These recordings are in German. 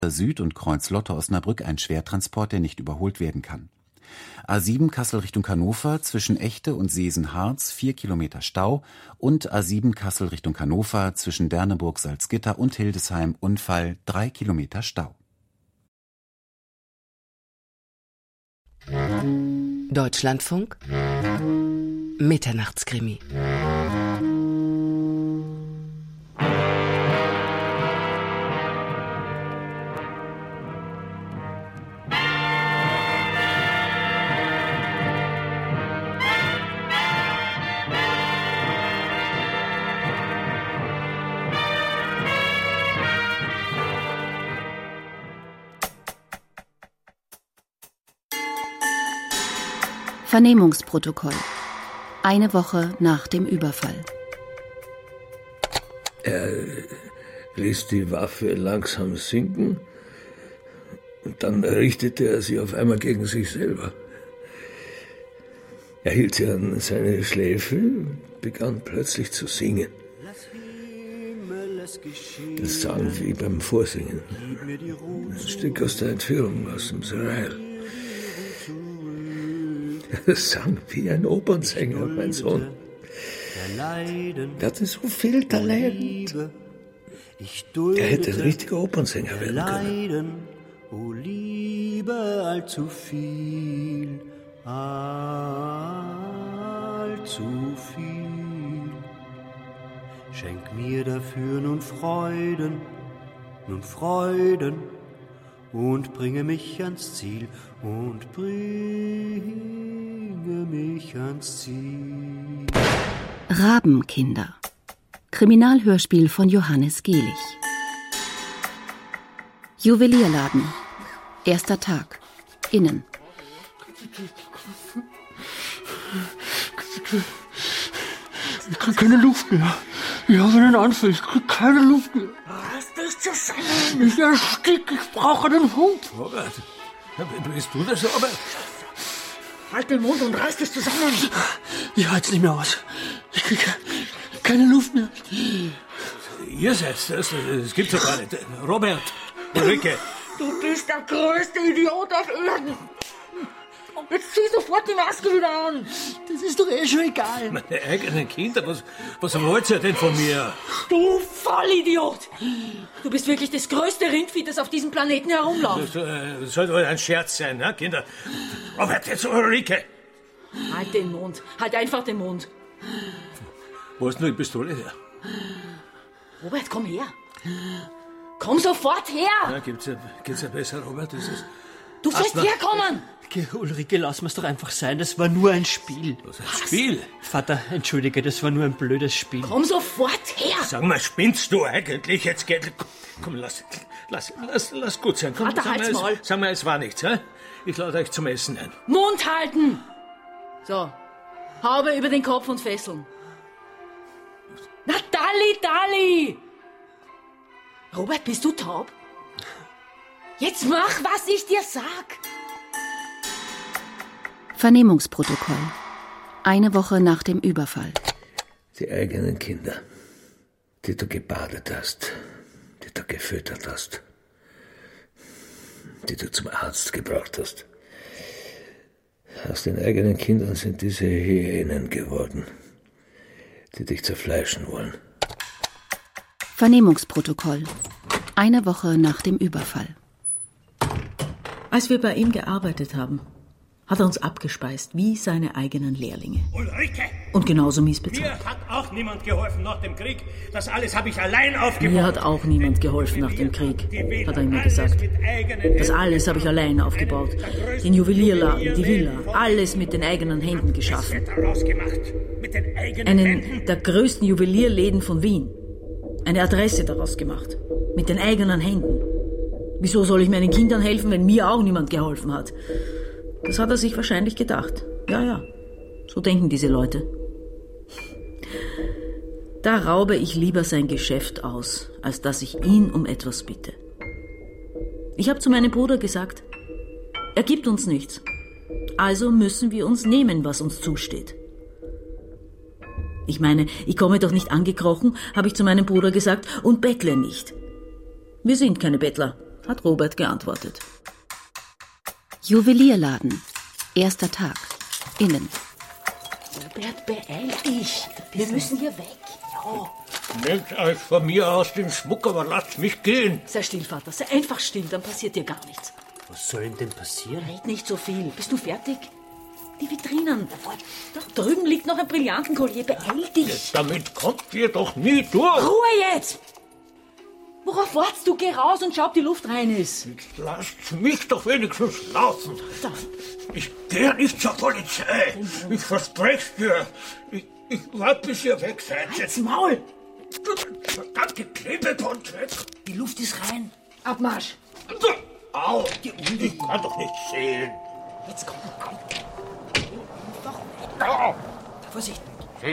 Süd und Kreuz-Lotte-Osnabrück ein Schwertransport, der nicht überholt werden kann. A7 Kassel Richtung Hannover zwischen Echte und Seesen-Harz 4 Kilometer Stau und A7 Kassel Richtung Hannover zwischen Derneburg, Salzgitter und Hildesheim Unfall 3 Kilometer Stau. Deutschlandfunk Mitternachtskrimi. Vernehmungsprotokoll. Eine Woche nach dem Überfall. Er ließ die Waffe langsam sinken und dann richtete er sie auf einmal gegen sich selber. Er hielt sie an seine Schläfe und begann plötzlich zu singen. Das sang wie beim Vorsingen. Ein Stück aus der Entführung aus dem Serail. Er sang wie ein Opernsänger, mein Sohn. Er hatte so viel Talent. Er hätte ein richtiger Opernsänger werden können. O Liebe, allzu viel, allzu viel. Schenk mir dafür nun Freuden, und bringe mich ans Ziel, Rabenkinder. Kriminalhörspiel von Johannes Gehlich. Juwelierladen. Erster Tag. Innen. Ich krieg keine Luft mehr. Ich habe einen Anfall. Ich krieg keine Luft mehr. Reiß dich zusammen. Ich erstick. Ich brauche einen Hund. Robert, bist du das, Robert? Halt den Mund und reiß dich zusammen. Ich halte nicht mehr aus. Ich krieg keine Luft mehr. Ihr seid das gibt's doch gar nicht. Robert, Ulrike. Du bist der größte Idiot auf Erden. Jetzt zieh sofort die Maske wieder an. Das ist doch schon egal. Meine eigenen Kinder, was wollt ihr denn von mir? Du Vollidiot. Du bist wirklich das größte Rindvieh, das auf diesem Planeten herumläuft. Das soll wohl ein Scherz sein, ne, Kinder? Robert, jetzt Ulrike. Halt den Mund. Halt einfach den Mund. Wo hast du die Pistole her? Robert, komm her. Komm sofort her. Ja, geht's ja besser, Robert? Du sollst herkommen. Ulrike, lass mir's doch einfach sein. Das war nur ein Spiel. Was, ein Spiel? Vater, entschuldige, das war nur ein blödes Spiel. Komm sofort her. Sag mal, spinnst du eigentlich? Jetzt geht... Komm, lass gut sein. Komm, Vater, halt's Maul. Sag mal, es war nichts, hä? Ich lade euch zum Essen ein. Mund halten. So, Haube über den Kopf und Fesseln. Na, Dalli. Robert, bist du taub? Jetzt mach, was ich dir sag. Vernehmungsprotokoll. Eine Woche nach dem Überfall. Die eigenen Kinder, die du gebadet hast, die du gefüttert hast, die du zum Arzt gebracht hast. Aus den eigenen Kindern sind diese Hyänen geworden, die dich zerfleischen wollen. Vernehmungsprotokoll. Eine Woche nach dem Überfall. Als wir bei ihm gearbeitet haben, hat er uns abgespeist, wie seine eigenen Lehrlinge. Ulrike! Und genauso mies bezahlt. Mir hat auch niemand geholfen nach dem Krieg. Das alles habe ich allein aufgebaut. Mir hat auch niemand geholfen nach dem Krieg, hat er immer gesagt. Das alles habe ich allein aufgebaut. Den Juwelierladen, die Villa, alles mit den eigenen Händen geschaffen. Einen der größten Juwelierläden von Wien. Eine Adresse daraus gemacht. Mit den eigenen Händen. Wieso soll ich meinen Kindern helfen, wenn mir auch niemand geholfen hat? Das hat er sich wahrscheinlich gedacht. Ja, so denken diese Leute. Da raube ich lieber sein Geschäft aus, als dass ich ihn um etwas bitte. Ich habe zu meinem Bruder gesagt, er gibt uns nichts. Also müssen wir uns nehmen, was uns zusteht. Ich meine, ich komme doch nicht angekrochen, habe ich zu meinem Bruder gesagt, und bettle nicht. Wir sind keine Bettler. hat Robert geantwortet. Juwelierladen. Erster Tag. Innen. Robert, beeil dich. Wir müssen hier weg. Ja. Nehmt euch von mir aus den Schmuck, aber lasst mich gehen. Sei still, Vater. Sei einfach still, dann passiert dir gar nichts. Was soll denn passieren? Red nicht so viel. Bist du fertig? Die Vitrinen. Da drüben liegt noch ein Brillantenkollier. Beeil dich. Damit kommt ihr doch nie durch. Ruhe jetzt! Worauf wartest du? Geh raus und schau, ob die Luft rein ist. Jetzt lasst mich doch wenigstens laufen. Ich gehe nicht zur Polizei. Ich verspreche dir. Ich warte, bis ihr weg seid. Halt's Maul! Verdammte Klebeband weg. Die Luft ist rein. Abmarsch. Au, ich kann doch nicht sehen. Jetzt komm. Au. Vorsicht.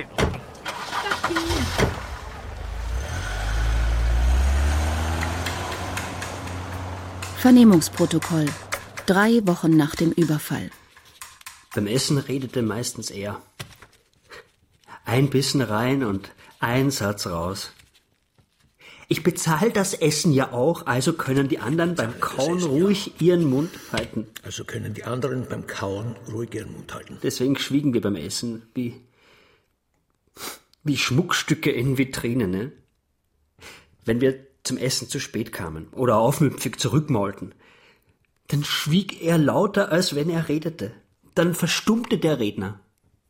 Vernehmungsprotokoll. 3 Wochen nach dem Überfall. Beim Essen redete meistens er. Ein Bissen rein und ein Satz raus. Ich bezahle das Essen ja auch, also können die anderen beim Kauen ruhig ihren Mund halten. Also können die anderen beim Kauen ruhig ihren Mund halten. Deswegen schwiegen wir beim Essen, wie Schmuckstücke in Vitrinen. Ne? Wenn wir zum Essen zu spät kamen oder aufmüpfig zurückmaulten, dann schwieg er lauter, als wenn er redete. Dann verstummte der Redner.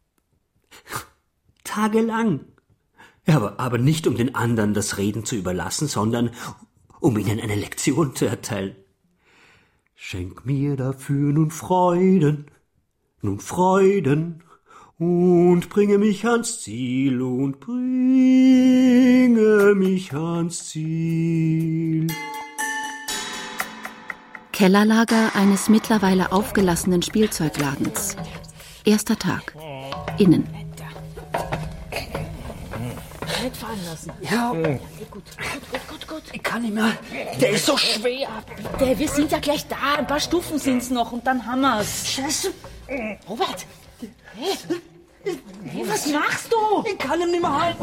Tagelang. Ja, aber nicht um den anderen das Reden zu überlassen, sondern um ihnen eine Lektion zu erteilen. Schenk mir dafür nun Freuden, und bringe mich ans Ziel, Kellerlager eines mittlerweile aufgelassenen Spielzeugladens. Erster Tag. Innen. Nicht fallen lassen. Ja, Gut. ich kann nicht mehr. Der ist so schwer. Bitte, wir sind ja gleich da. Ein paar Stufen sind's noch und dann haben wir's. Scheiße. Robert! Hey, was machst du? Ich kann ihn nicht mehr halten.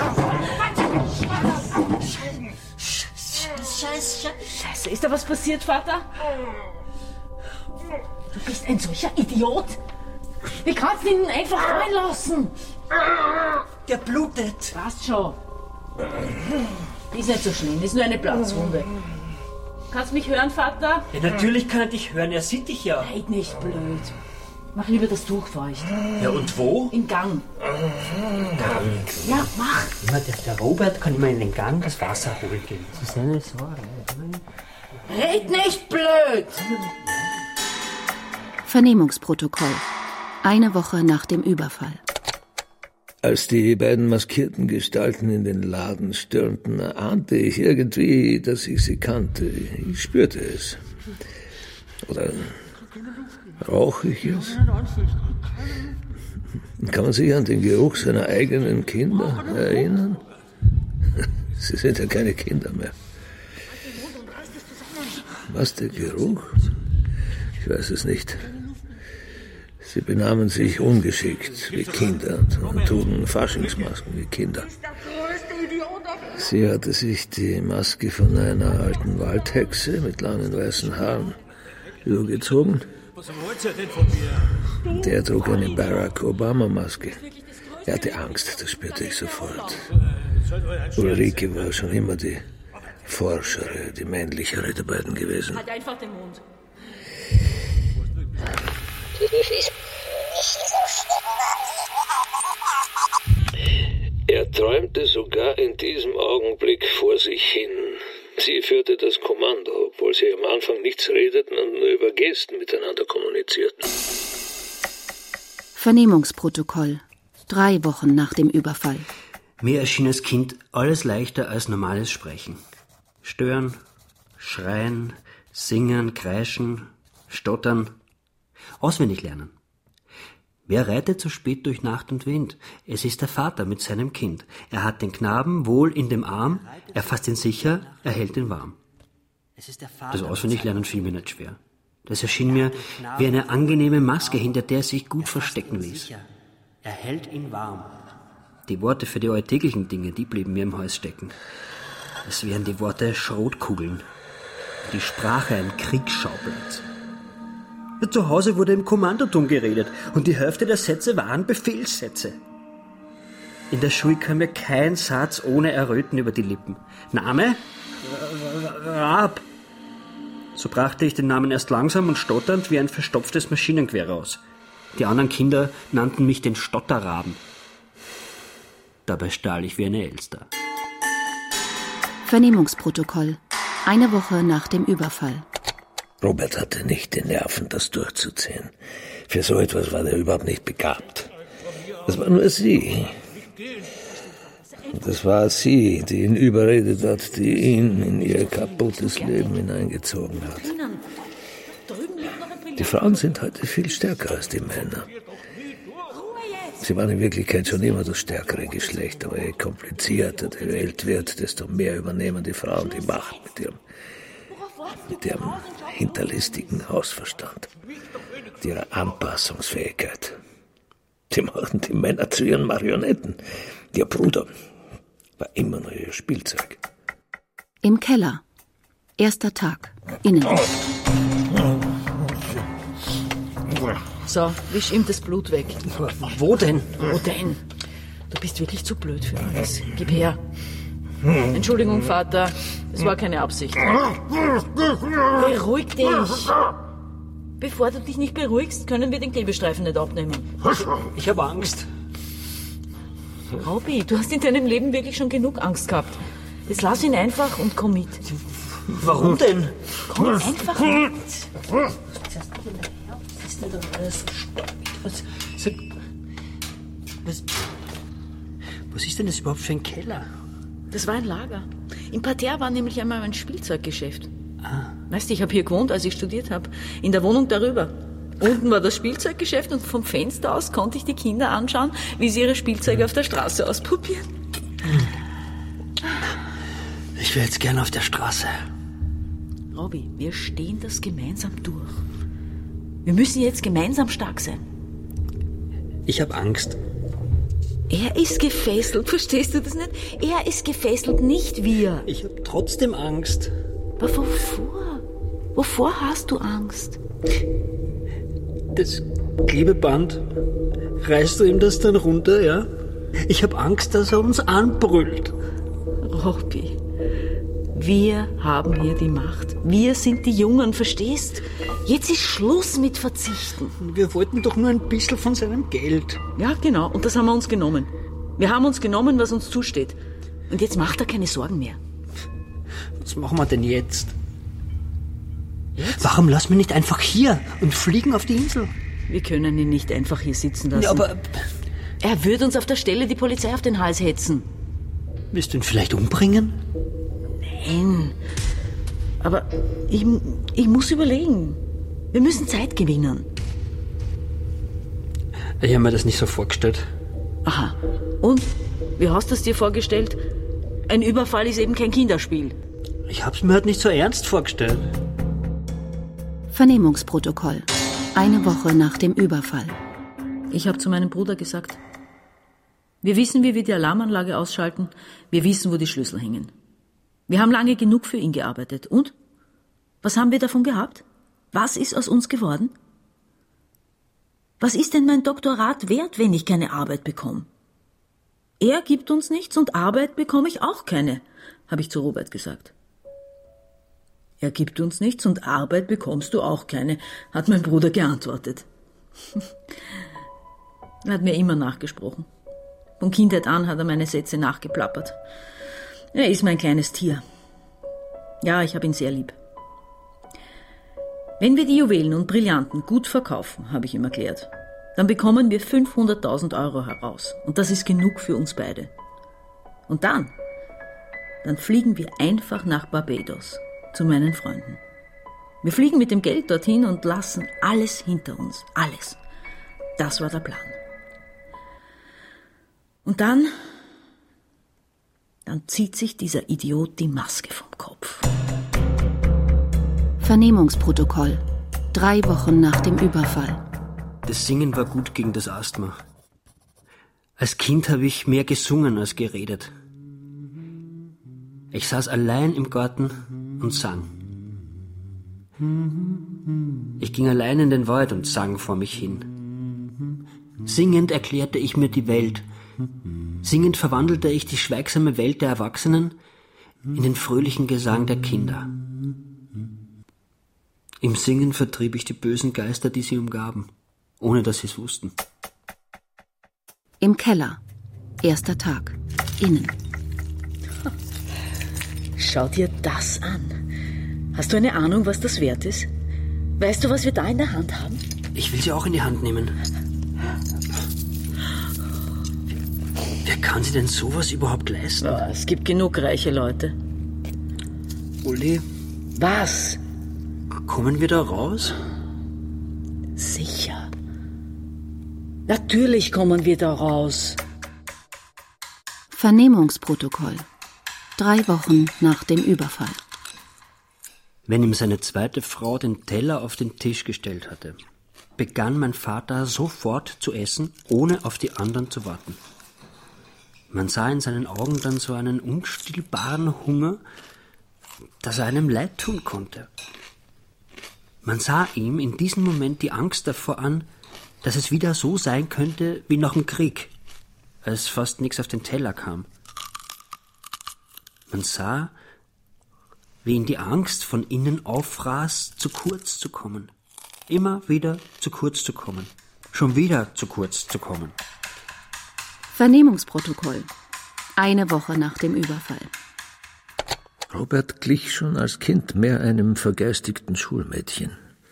Scheiße, ist da was passiert, Vater? Du bist ein solcher Idiot. Wie kannst du ihn einfach reinlassen? Der blutet. Passt schon. Ist nicht so schlimm, ist nur eine Platzwunde. Kannst du mich hören, Vater? Ja, natürlich kann er dich hören, er sieht dich ja. Red nicht blöd. Mach lieber das Tuch feucht. Ja, und wo? Im Gang. Ja, mach. Immer der Robert kann immer in den Gang das Wasser holen gehen. Das ist eine Sorge. Red nicht blöd! Vernehmungsprotokoll. 1 Woche nach dem Überfall. Als die beiden maskierten Gestalten in den Laden stürmten, ahnte ich irgendwie, dass ich sie kannte. Ich spürte es. Oder rauch ich es? Kann man sich an den Geruch seiner eigenen Kinder erinnern? Sie sind ja keine Kinder mehr. Was, der Geruch? Ich weiß es nicht. Sie benahmen sich ungeschickt wie Kinder und trugen Faschingsmasken wie Kinder. Sie hatte sich die Maske von einer alten Waldhexe mit langen weißen Haaren übergezogen. Der trug eine Barack Obama-Maske. Er hatte Angst, das spürte ich sofort. Ulrike war schon immer die forschere, die männlichere der beiden gewesen. Halt einfach den Mund. Er träumte sogar in diesem Augenblick vor sich hin. Sie führte das Kommando, obwohl sie am Anfang nichts redeten und nur über Gesten miteinander kommunizierten. Vernehmungsprotokoll. 3 Wochen nach dem Überfall. Mir erschien als Kind alles leichter als normales Sprechen. Stören, schreien, singen, kreischen, stottern, auswendig lernen. Wer reitet so spät durch Nacht und Wind? Es ist der Vater mit seinem Kind. Er hat den Knaben wohl in dem Arm, er fasst ihn sicher, er hält ihn warm. Das Auswendiglernen fiel mir nicht schwer. Das erschien mir wie eine angenehme Maske, hinter der sich gut verstecken ließ. Er hält ihn warm. Die Worte für die alltäglichen Dinge, die blieben mir im Hals stecken. Es wären die Worte Schrotkugeln. Die Sprache ein Kriegsschauplatz. Zu Hause wurde im Kommandoton geredet und die Hälfte der Sätze waren Befehlssätze. In der Schule kam mir kein Satz ohne Erröten über die Lippen. Name? Raab. So brachte ich den Namen erst langsam und stotternd wie ein verstopftes Maschinengewehr raus. Die anderen Kinder nannten mich den Stotterraben. Dabei stahl ich wie eine Elster. Vernehmungsprotokoll. Eine Woche nach dem Überfall. Robert hatte nicht die Nerven, das durchzuziehen. Für so etwas war er überhaupt nicht begabt. Das war nur sie. Das war sie, die ihn überredet hat, die ihn in ihr kaputtes Leben hineingezogen hat. Die Frauen sind heute viel stärker als die Männer. Sie waren in Wirklichkeit schon immer das stärkere Geschlecht, aber je komplizierter die Welt wird, desto mehr übernehmen die Frauen die Macht mit ihrem hinterlistigen Hausverstand, mit ihrer Anpassungsfähigkeit. Sie machten die Männer zu ihren Marionetten. Ihr Bruder war immer nur ihr Spielzeug. Im Keller. Erster Tag. Innen. So, wisch ihm das Blut weg. Wo denn? Wo denn? Du bist wirklich zu blöd für alles. Gib her. Entschuldigung, Vater. Es war keine Absicht. Beruhig dich. Bevor du dich nicht beruhigst, können wir den Klebestreifen nicht abnehmen. Ich habe Angst. Robby, du hast in deinem Leben wirklich schon genug Angst gehabt. Jetzt lass ihn einfach und komm mit. Warum denn? Komm einfach mit. Was ist denn das überhaupt für ein Keller? Das war ein Lager. Im Parterre war nämlich einmal ein Spielzeuggeschäft. Weißt du, ich habe hier gewohnt, als ich studiert habe. In der Wohnung darüber. Unten war das Spielzeuggeschäft und vom Fenster aus konnte ich die Kinder anschauen, wie sie ihre Spielzeuge auf der Straße ausprobieren. Ich wäre jetzt gern auf der Straße. Robby, wir stehen das gemeinsam durch. Wir müssen jetzt gemeinsam stark sein. Ich habe Angst. Er ist gefesselt, verstehst du das nicht? Er ist gefesselt, nicht wir. Ich habe trotzdem Angst. Aber wovor? Wovor hast du Angst? Das Klebeband, reißt du ihm das dann runter, ja? Ich habe Angst, dass er uns anbrüllt. Robby, wir haben hier die Macht. Wir sind die Jungen, verstehst? Jetzt ist Schluss mit Verzichten. Wir wollten doch nur ein bisschen von seinem Geld. Ja, genau, und das haben wir uns genommen. Wir haben uns genommen, was uns zusteht. Und jetzt macht er keine Sorgen mehr. Was machen wir denn jetzt? Warum lassen wir nicht einfach hier und fliegen auf die Insel? Wir können ihn nicht einfach hier sitzen lassen. Ja, aber er würde uns auf der Stelle die Polizei auf den Hals hetzen. Willst du ihn vielleicht umbringen? Nein. Aber ich muss überlegen. Wir müssen Zeit gewinnen. Ich habe mir das nicht so vorgestellt. Aha. Und? Wie hast du es dir vorgestellt? Ein Überfall ist eben kein Kinderspiel. Ich habe es mir halt nicht so ernst vorgestellt. Vernehmungsprotokoll. Eine Woche nach dem Überfall. Ich habe zu meinem Bruder gesagt, wir wissen, wie wir die Alarmanlage ausschalten. Wir wissen, wo die Schlüssel hängen. Wir haben lange genug für ihn gearbeitet. Und? Was haben wir davon gehabt? Was ist aus uns geworden? Was ist denn mein Doktorat wert, wenn ich keine Arbeit bekomme? Er gibt uns nichts und Arbeit bekomme ich auch keine, habe ich zu Robert gesagt. Er gibt uns nichts und Arbeit bekommst du auch keine, hat mein Bruder geantwortet. Er hat mir immer nachgesprochen. Von Kindheit an hat er meine Sätze nachgeplappert. Er ist mein kleines Tier. Ja, ich habe ihn sehr lieb. Wenn wir die Juwelen und Brillanten gut verkaufen, habe ich ihm erklärt, dann bekommen wir 500.000 Euro heraus. Und das ist genug für uns beide. Und dann fliegen wir einfach nach Barbados zu meinen Freunden. Wir fliegen mit dem Geld dorthin und lassen alles hinter uns. Alles. Das war der Plan. Und dann zieht sich dieser Idiot die Maske vom Kopf. Vernehmungsprotokoll. 3 Wochen nach dem Überfall. Das Singen war gut gegen das Asthma. Als Kind habe ich mehr gesungen als geredet. Ich saß allein im Garten und sang. Ich ging allein in den Wald und sang vor mich hin. Singend erklärte ich mir die Welt. Singend verwandelte ich die schweigsame Welt der Erwachsenen in den fröhlichen Gesang der Kinder. Im Singen vertrieb ich die bösen Geister, die sie umgaben, ohne dass sie es wussten. Im Keller. Erster Tag. Innen. Schau dir das an. Hast du eine Ahnung, was das wert ist? Weißt du, was wir da in der Hand haben? Ich will sie auch in die Hand nehmen. Wer kann sich denn sowas überhaupt leisten? Ja, es gibt genug reiche Leute. Uli, Was? kommen wir da raus? Sicher. Natürlich kommen wir da raus. Vernehmungsprotokoll. 3 Wochen nach dem Überfall. Wenn ihm seine zweite Frau den Teller auf den Tisch gestellt hatte, begann mein Vater sofort zu essen, ohne auf die anderen zu warten. Man sah in seinen Augen dann so einen unstillbaren Hunger, dass er einem leid tun konnte. Man sah ihm in diesem Moment die Angst davor an, dass es wieder so sein könnte wie nach dem Krieg, als fast nichts auf den Teller kam. Man sah, wie ihn die Angst von innen auffraß, zu kurz zu kommen. Immer wieder zu kurz zu kommen. Schon wieder zu kurz zu kommen. Vernehmungsprotokoll. 1 Woche nach dem Überfall. Robert glich schon als Kind mehr einem vergeistigten Schulmädchen.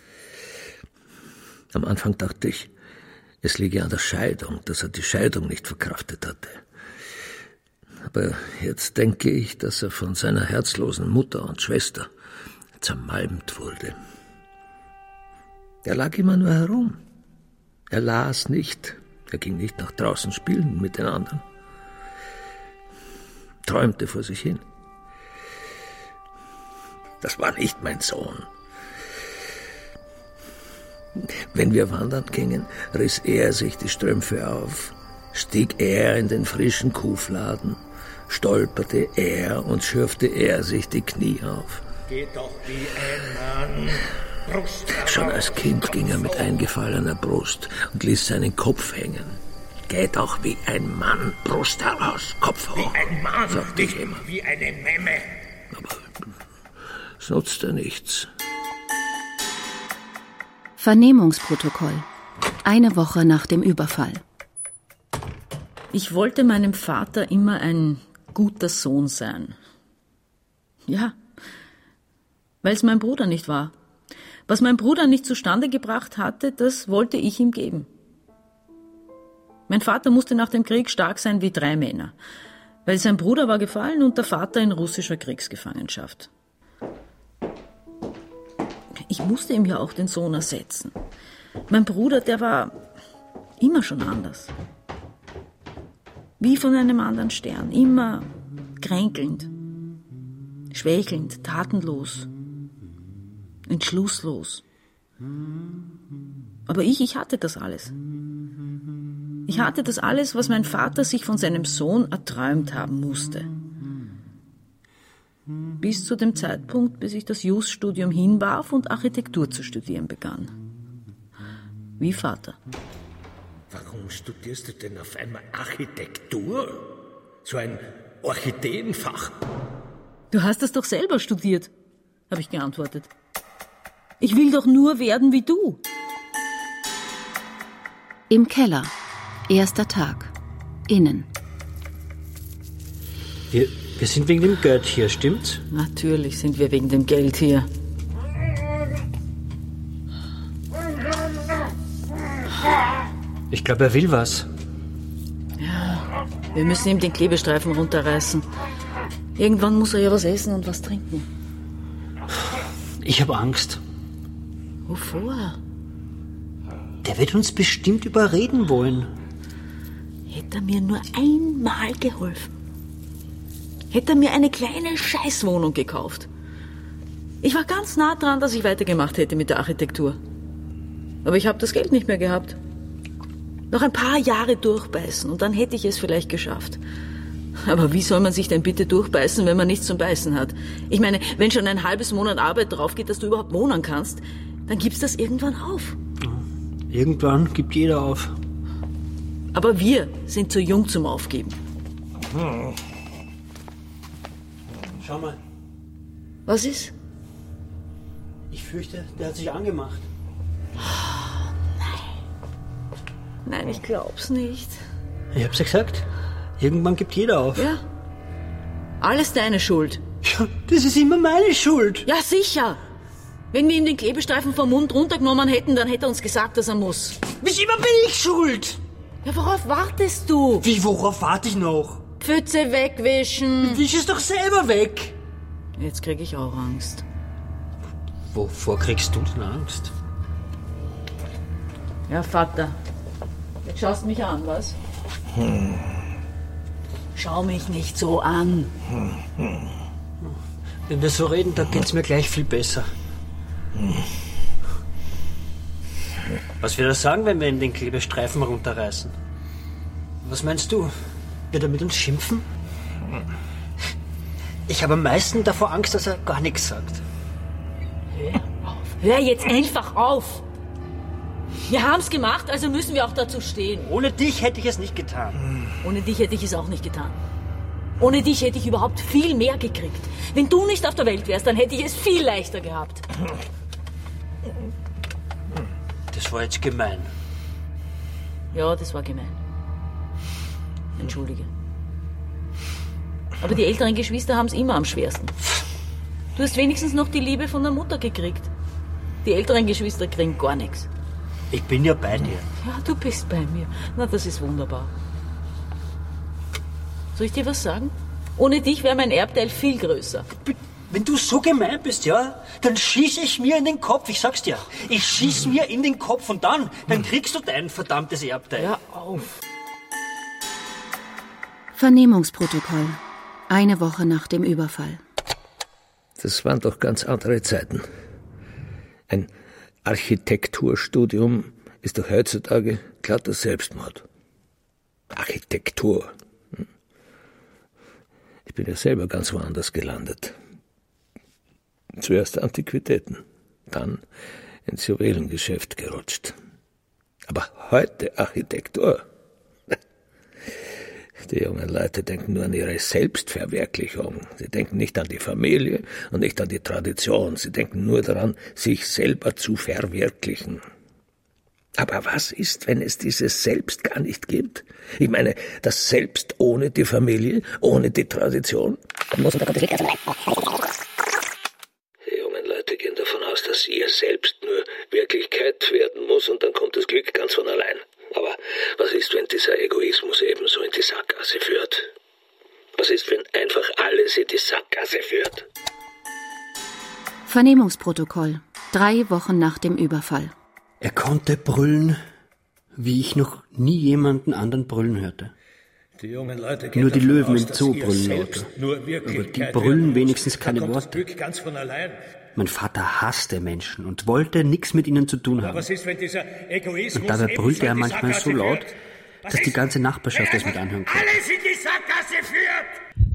Am Anfang dachte ich, es liege an der Scheidung, dass er die Scheidung nicht verkraftet hatte. Aber jetzt denke ich, dass er von seiner herzlosen Mutter und Schwester zermalmt wurde. Er lag immer nur herum. Er las nicht. Er ging nicht nach draußen spielen mit den anderen. Träumte vor sich hin. Das war nicht mein Sohn. Wenn wir wandern gingen, riss er sich die Strümpfe auf, stieg er in den frischen Kuhfladen, stolperte er und schürfte er sich die Knie auf. Geh doch wie ein Mann. Brust heraus. Schon als Kind ging er mit eingefallener Brust und ließ seinen Kopf hängen. Geh doch wie ein Mann, Brust heraus, Kopf hoch. Wie ein Mann, sagte ich immer. wie eine Memme. Aber es nutzte nichts. Vernehmungsprotokoll. 1 Woche nach dem Überfall. Ich wollte meinem Vater immer ein guter Sohn sein. Ja, weil es mein Bruder nicht war. Was mein Bruder nicht zustande gebracht hatte, das wollte ich ihm geben. Mein Vater musste nach dem Krieg stark sein wie 3 Männer, weil sein Bruder war gefallen und der Vater in russischer Kriegsgefangenschaft. Ich musste ihm ja auch den Sohn ersetzen. Mein Bruder, der war immer schon anders. Wie von einem anderen Stern, immer kränkelnd, schwächelnd, tatenlos, entschlusslos. Aber ich hatte das alles. Ich hatte das alles, was mein Vater sich von seinem Sohn erträumt haben musste. Bis zu dem Zeitpunkt, bis ich das Jus-Studium hinwarf und Architektur zu studieren begann. Wie Vater. Warum studierst du denn auf einmal Architektur? So ein Orchideenfach. Du hast das doch selber studiert, habe ich geantwortet. Ich will doch nur werden wie du. Im Keller. Erster Tag. Innen. Wir sind wegen dem Geld hier, stimmt's? Natürlich sind wir wegen dem Geld hier. Ich glaube, er will was. Ja, wir müssen ihm den Klebestreifen runterreißen. Irgendwann muss er ja was essen und was trinken. Ich habe Angst. Wovor? Der wird uns bestimmt überreden wollen. Hätte er mir nur einmal geholfen. Hätte er mir eine kleine Scheißwohnung gekauft. Ich war ganz nah dran, dass ich weitergemacht hätte mit der Architektur. Aber ich habe das Geld nicht mehr gehabt. Noch ein paar Jahre durchbeißen und dann hätte ich es vielleicht geschafft. Aber wie soll man sich denn bitte durchbeißen, wenn man nichts zum Beißen hat? Ich meine, wenn schon ein halbes Monat Arbeit drauf geht, dass du überhaupt wohnen kannst, dann gibst das irgendwann auf. Irgendwann gibt jeder auf. Aber wir sind zu jung zum Aufgeben. Schau mal. Was ist? Ich fürchte, der hat sich angemacht. Nein, ich glaub's nicht. Ich hab's ja gesagt. Irgendwann gibt jeder auf. Ja. Alles deine Schuld. Ja, das ist immer meine Schuld. Ja, sicher. Wenn wir ihm den Klebestreifen vom Mund runtergenommen hätten, dann hätte er uns gesagt, dass er muss. Wie immer bin ich schuld. Ja, worauf wartest du? Wie, worauf warte ich noch? Pfütze wegwischen. Wisch es doch selber weg. Jetzt krieg ich auch Angst. Wovor kriegst du denn Angst? Ja, Vater. Jetzt schaust du mich an, was? Schau mich nicht so an. Wenn wir so reden, dann geht's mir gleich viel besser. Was wird er sagen, wenn wir ihm den Klebestreifen runterreißen? Was meinst du? Wird er mit uns schimpfen? Ich habe am meisten davor Angst, dass er gar nichts sagt. Hör auf. Hör jetzt einfach auf. Wir haben's gemacht, also müssen wir auch dazu stehen. Ohne dich hätte ich es nicht getan. Ohne dich hätte ich es auch nicht getan. Ohne dich hätte ich überhaupt viel mehr gekriegt. Wenn du nicht auf der Welt wärst, dann hätte ich es viel leichter gehabt. Das war jetzt gemein. Ja, das war gemein. Entschuldige. Aber die älteren Geschwister haben's immer am schwersten. Du hast wenigstens noch die Liebe von der Mutter gekriegt. Die älteren Geschwister kriegen gar nichts. Ich bin ja bei dir. Ja, du bist bei mir. Na, das ist wunderbar. Soll ich dir was sagen? Ohne dich wäre mein Erbteil viel größer. Wenn du so gemein bist, ja, dann schieß ich mir in den Kopf. Ich sag's dir. Ich schieß mir in den Kopf und dann kriegst du dein verdammtes Erbteil. Ja, auf. Vernehmungsprotokoll. 1 Woche nach dem Überfall. Das waren doch ganz andere Zeiten. Ein Architekturstudium ist doch heutzutage glatter Selbstmord. Architektur. Ich bin ja selber ganz woanders gelandet. Zuerst Antiquitäten, dann ins Juwelengeschäft gerutscht. Aber heute Architektur. Die jungen Leute denken nur an ihre Selbstverwirklichung. Sie denken nicht an die Familie und nicht an die Tradition. Sie denken nur daran, sich selber zu verwirklichen. Aber was ist, wenn es dieses Selbst gar nicht gibt? Ich meine, das Selbst ohne die Familie, ohne die Tradition? Die jungen Leute gehen davon aus, dass ihr Selbst nur Wirklichkeit werden muss und dann kommt das Glück ganz von allein. Aber was ist, wenn dieser Egoismus ebenso in die Sackgasse führt? Was ist, wenn einfach alles in die Sackgasse führt? Vernehmungsprotokoll. 3 Wochen nach dem Überfall. Er konnte brüllen, wie ich noch nie jemanden anderen brüllen hörte. Die jungen Leute nur die Löwen aus, im Zoo brüllen lauter. Aber die brüllen wenigstens keine Worte. Ganz von allein. Mein Vater hasste Menschen und wollte nichts mit ihnen zu tun haben. Was ist, wenn dieser Egoismus und dabei brüllte er manchmal so laut, dass die ganze Nachbarschaft das mit anhören konnte. Alles in die Sackgasse führt!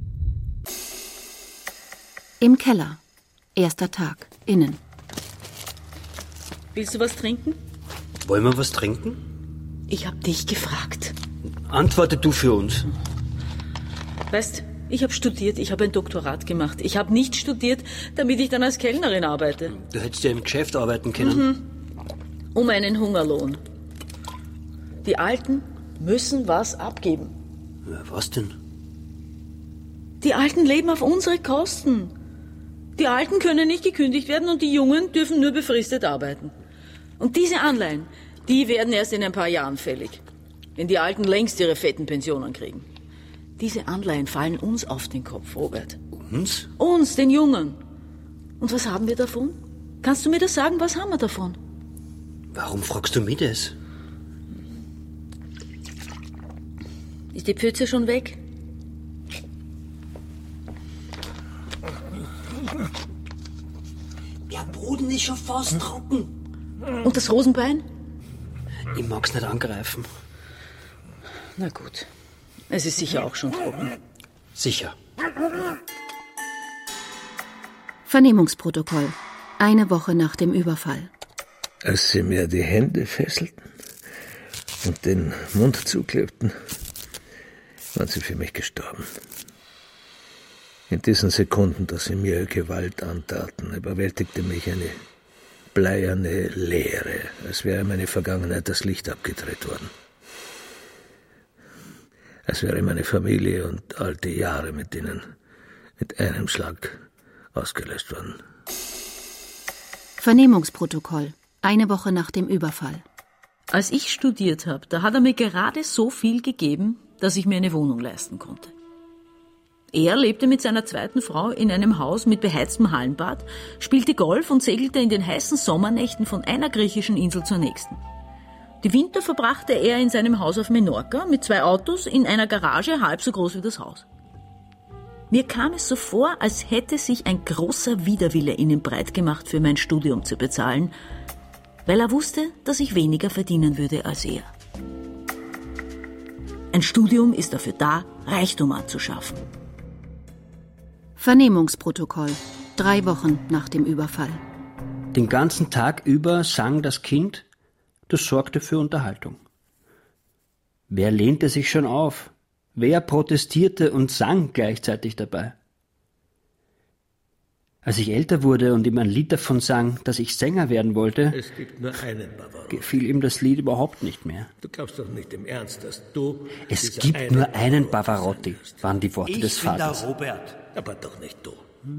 Im Keller. 1. Tag. Innen. Willst du was trinken? Wollen wir was trinken? Ich hab dich gefragt. Antworte du für uns. Weißt, ich habe studiert, ich habe ein Doktorat gemacht. Ich habe nicht studiert, damit ich dann als Kellnerin arbeite. Du hättest ja im Geschäft arbeiten können. Um einen Hungerlohn. Die Alten müssen was abgeben. Ja, was denn? Die Alten leben auf unsere Kosten. Die Alten können nicht gekündigt werden und die Jungen dürfen nur befristet arbeiten. Und diese Anleihen, die werden erst in ein paar Jahren fällig. Wenn die Alten längst ihre fetten Pensionen kriegen. Diese Anleihen fallen uns auf den Kopf, Robert. Uns? Uns, den Jungen. Und was haben wir davon? Kannst du mir das sagen, was haben wir davon? Warum fragst du mich das? Ist die Pfütze schon weg? Der Boden ist schon fast trocken. Und das Rosenbein? Ich mag's nicht angreifen. Na gut. Es ist sicher auch schon trocken. Sicher. Vernehmungsprotokoll. Eine Woche nach dem Überfall. Als sie mir die Hände fesselten und den Mund zuklebten, waren sie für mich gestorben. In diesen Sekunden, dass sie mir Gewalt antaten, überwältigte mich eine bleierne Leere, als wäre meine Vergangenheit das Licht abgedreht worden. Als wäre meine Familie und all die Jahre mit ihnen mit einem Schlag ausgelöscht worden. Vernehmungsprotokoll. Eine Woche nach dem Überfall. Als ich studiert habe, da hat er mir gerade so viel gegeben, dass ich mir eine Wohnung leisten konnte. Er lebte mit seiner zweiten Frau in einem Haus mit beheiztem Hallenbad, spielte Golf und segelte in den heißen Sommernächten von einer griechischen Insel zur nächsten. Die Winter verbrachte er in seinem Haus auf Menorca mit 2 Autos in einer Garage halb so groß wie das Haus. Mir kam es so vor, als hätte sich ein großer Widerwille in ihm breit gemacht, für mein Studium zu bezahlen, weil er wusste, dass ich weniger verdienen würde als er. Ein Studium ist dafür da, Reichtum anzuschaffen. Vernehmungsprotokoll. 3 Wochen nach dem Überfall. Den ganzen Tag über sang das Kind, das sorgte für Unterhaltung. Wer lehnte sich schon auf? Wer protestierte und sang gleichzeitig dabei? Als ich älter wurde und ihm ein Lied davon sang, dass ich Sänger werden wollte, Es gibt nur einen Pavarotti. gefiel ihm das Lied überhaupt nicht mehr. Du glaubst doch nicht im Ernst, dass du... Es gibt nur einen Pavarotti, waren die Worte des Ich bin der Vaters. Robert. Aber doch nicht du.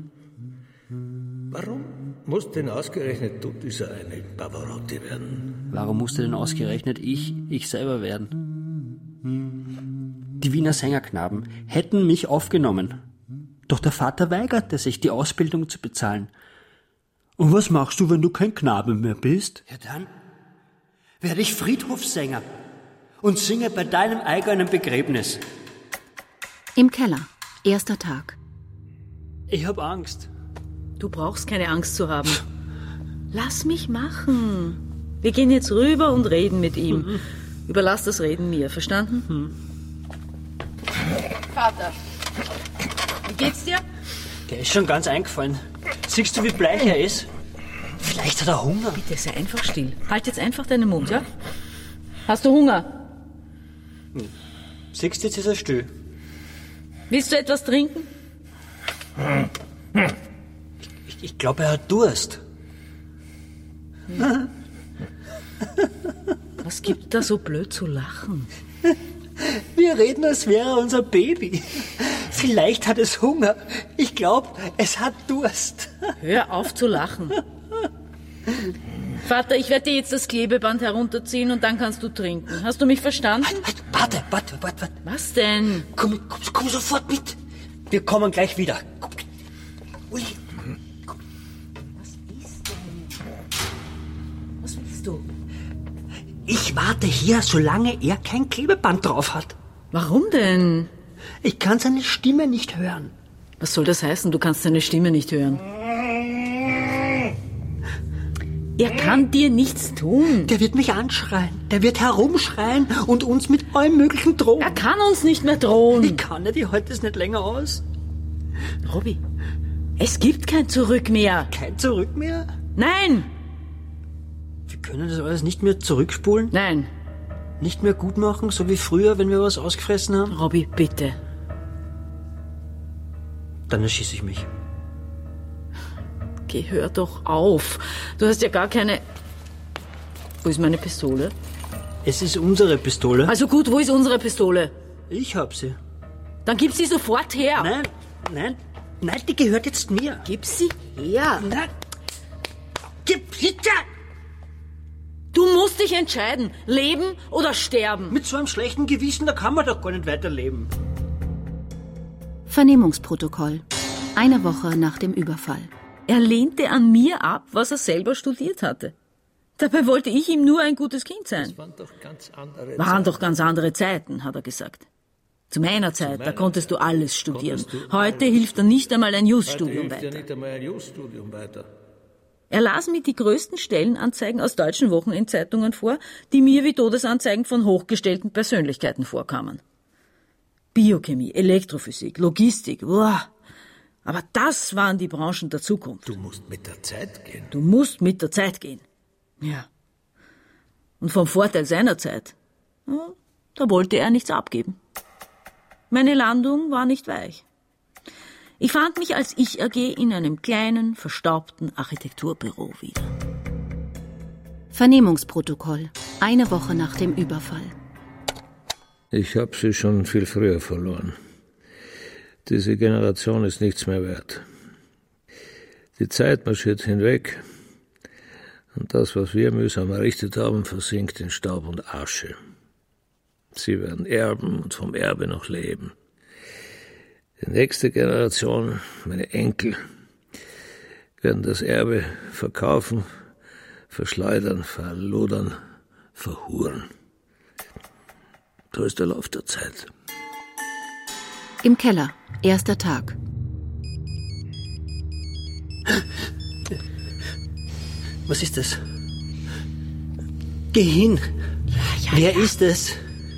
Warum muss denn ausgerechnet du dieser eine Pavarotti werden? Warum musste denn ausgerechnet ich selber werden? Die Wiener Sängerknaben hätten mich aufgenommen. Doch der Vater weigerte sich, die Ausbildung zu bezahlen. Und was machst du, wenn du kein Knabe mehr bist? Ja, dann werde ich Friedhofssänger und singe bei deinem eigenen Begräbnis. Im Keller. Erster Tag. Ich hab Angst. Du brauchst keine Angst zu haben. Lass mich machen. Wir gehen jetzt rüber und reden mit ihm. Überlass das Reden mir, verstanden? Vater, wie geht's dir? Der ist schon ganz eingefallen. Siehst du, wie bleich er ist? Vielleicht hat er Hunger. Bitte, sei einfach still. Halt jetzt einfach deinen Mund, ja? Hast du Hunger? Siehst du, jetzt ist er still. Willst du etwas trinken? Ich glaube, er hat Durst. Was gibt da so blöd zu lachen? Wir reden, als wäre er unser Baby. Vielleicht hat es Hunger. Ich glaube, es hat Durst. Hör auf zu lachen. Vater, ich werde dir jetzt das Klebeband herunterziehen und dann kannst du trinken. Hast du mich verstanden? Warte. Was denn? Komm sofort mit. Wir kommen gleich wieder. Komm. Ui. Was willst du? Ich warte hier, solange er kein Klebeband drauf hat. Warum denn? Ich kann seine Stimme nicht hören. Was soll das heißen, du kannst seine Stimme nicht hören? Er kann dir nichts tun. Der wird mich anschreien. Der wird herumschreien und uns mit allem Möglichen drohen. Er kann uns nicht mehr drohen. Ich kann nicht, ich halte es nicht länger aus. Robby, es gibt kein Zurück mehr. Kein Zurück mehr? Nein! Wir können das alles nicht mehr zurückspulen? Nein. Nicht mehr gut machen, so wie früher, wenn wir was ausgefressen haben? Robby, bitte. Dann erschieße ich mich. Geh, hör doch auf. Du hast ja gar keine... Wo ist meine Pistole? Es ist unsere Pistole. Also gut, wo ist unsere Pistole? Ich hab sie. Dann gib sie sofort her. Nein, die gehört jetzt mir. Gib sie her. Nein. Gib bitte! Du musst dich entscheiden, leben oder sterben. Mit so einem schlechten Gewissen, da kann man doch gar nicht weiterleben. Vernehmungsprotokoll. Eine Woche nach dem Überfall. Er lehnte an mir ab, was er selber studiert hatte. Dabei wollte ich ihm nur ein gutes Kind sein. Das Waren doch ganz andere Zeiten, hat er gesagt. Zu meiner Zeit, da konntest du alles studieren. Heute hilft da nicht einmal ein Just-Studium weiter. Er las mir die größten Stellenanzeigen aus deutschen Wochenendzeitungen vor, die mir wie Todesanzeigen von hochgestellten Persönlichkeiten vorkamen. Biochemie, Elektrophysik, Logistik, boah. Aber das waren die Branchen der Zukunft. Du musst mit der Zeit gehen. Du musst mit der Zeit gehen. Ja. Und vom Vorteil seiner Zeit, ja, da wollte er nichts abgeben. Meine Landung war nicht weich. Ich fand mich als Ich-AG in einem kleinen, verstaubten Architekturbüro wieder. Vernehmungsprotokoll. 1 Woche nach dem Überfall. Ich habe sie schon viel früher verloren. Diese Generation ist nichts mehr wert. Die Zeit marschiert hinweg und das, was wir mühsam errichtet haben, versinkt in Staub und Asche. Sie werden erben und vom Erbe noch leben. Die nächste Generation, meine Enkel, werden das Erbe verkaufen, verschleudern, verlodern, verhuren. So ist der Lauf der Zeit. Im Keller. 1. Tag. Was ist das? Geh hin. Wer ist es?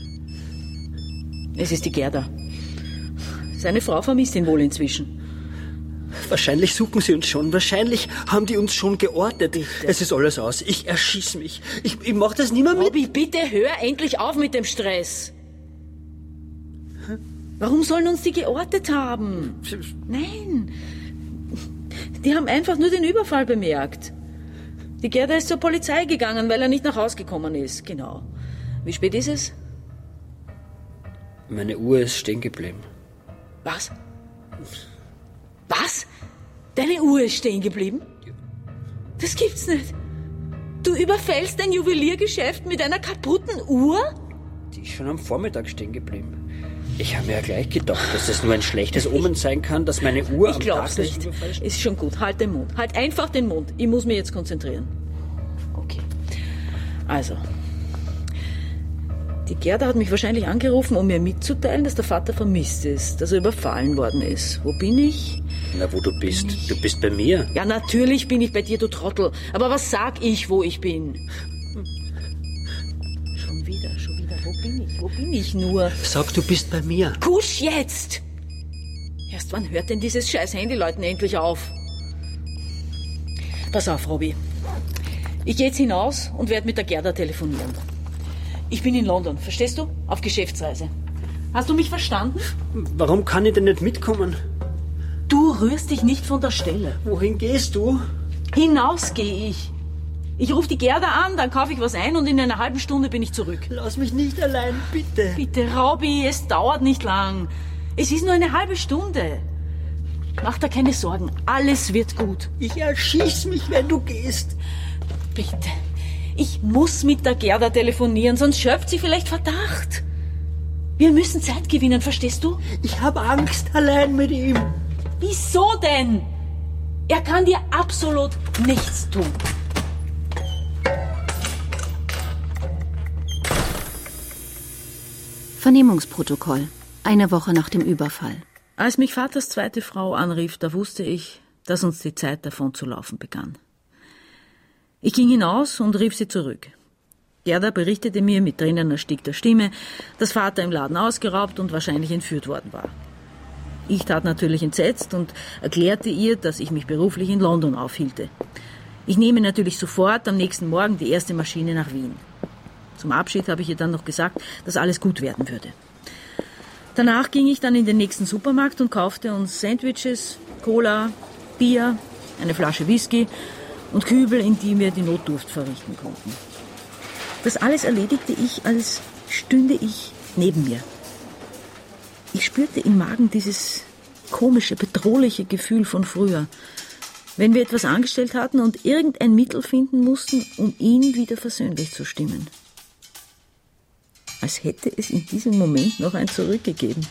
Es ist die Gerda. Seine Frau vermisst ihn wohl inzwischen. Wahrscheinlich suchen sie uns schon. Wahrscheinlich haben die uns schon geortet. Bitte. Es ist alles aus. Ich erschieß mich. Ich mach das nicht mehr mit. Robby, bitte hör endlich auf mit dem Stress. Warum sollen uns die geortet haben? Nein. Die haben einfach nur den Überfall bemerkt. Die Gerda ist zur Polizei gegangen, weil er nicht nach Hause gekommen ist. Genau. Wie spät ist es? Meine Uhr ist stehen geblieben. Was? Was? Deine Uhr ist stehen geblieben? Das gibt's nicht. Du überfällst ein Juweliergeschäft mit einer kaputten Uhr? Die ist schon am Vormittag stehen geblieben. Ich habe mir ja gleich gedacht, dass das nur ein schlechtes Omen sein kann, dass meine Uhr am Tag Ich glaub's des nicht. Überfalls... Ist schon gut. Halt den Mund. Halt einfach den Mund. Ich muss mich jetzt konzentrieren. Okay. Also. Die Gerda hat mich wahrscheinlich angerufen, um mir mitzuteilen, dass der Vater vermisst ist, dass er überfallen worden ist. Wo bin ich? Na, wo du bist. Du bist bei mir. Ja, natürlich bin ich bei dir, du Trottel. Aber was sag ich, wo ich bin? Schon wieder. Wo bin ich nur? Sag, du bist bei mir. Kusch jetzt! Erst wann hört denn dieses scheiß Handyläuten endlich auf? Pass auf, Robby. Ich geh jetzt hinaus und werde mit der Gerda telefonieren. Ich bin in London, verstehst du? Auf Geschäftsreise. Hast du mich verstanden? Warum kann ich denn nicht mitkommen? Du rührst dich nicht von der Stelle. Wohin gehst du? Hinaus gehe ich. Ich rufe die Gerda an, dann kaufe ich was ein und in einer halben Stunde bin ich zurück. Lass mich nicht allein, bitte. Bitte, Robby, es dauert nicht lang. Es ist nur eine halbe Stunde. Mach dir keine Sorgen, alles wird gut. Ich erschieß mich, wenn du gehst. Bitte. Ich muss mit der Gerda telefonieren, sonst schöpft sie vielleicht Verdacht. Wir müssen Zeit gewinnen, verstehst du? Ich habe Angst allein mit ihm. Wieso denn? Er kann dir absolut nichts tun. Vernehmungsprotokoll. 1 Woche nach dem Überfall. Als mich Vaters zweite Frau anrief, da wusste ich, dass uns die Zeit davon zu laufen begann. Ich ging hinaus und rief sie zurück. Gerda berichtete mir mit Tränen erstickter Stimme, dass Vater im Laden ausgeraubt und wahrscheinlich entführt worden war. Ich tat natürlich entsetzt und erklärte ihr, dass ich mich beruflich in London aufhielte. Ich nehme natürlich sofort am nächsten Morgen die erste Maschine nach Wien. Zum Abschied habe ich ihr dann noch gesagt, dass alles gut werden würde. Danach ging ich dann in den nächsten Supermarkt und kaufte uns Sandwiches, Cola, Bier, eine Flasche Whisky und Kübel, in die wir die Notdurft verrichten konnten. Das alles erledigte ich, als stünde ich neben mir. Ich spürte im Magen dieses komische, bedrohliche Gefühl von früher, wenn wir etwas angestellt hatten und irgendein Mittel finden mussten, um ihn wieder versöhnlich zu stimmen. Als hätte es in diesem Moment noch ein zurückgegeben.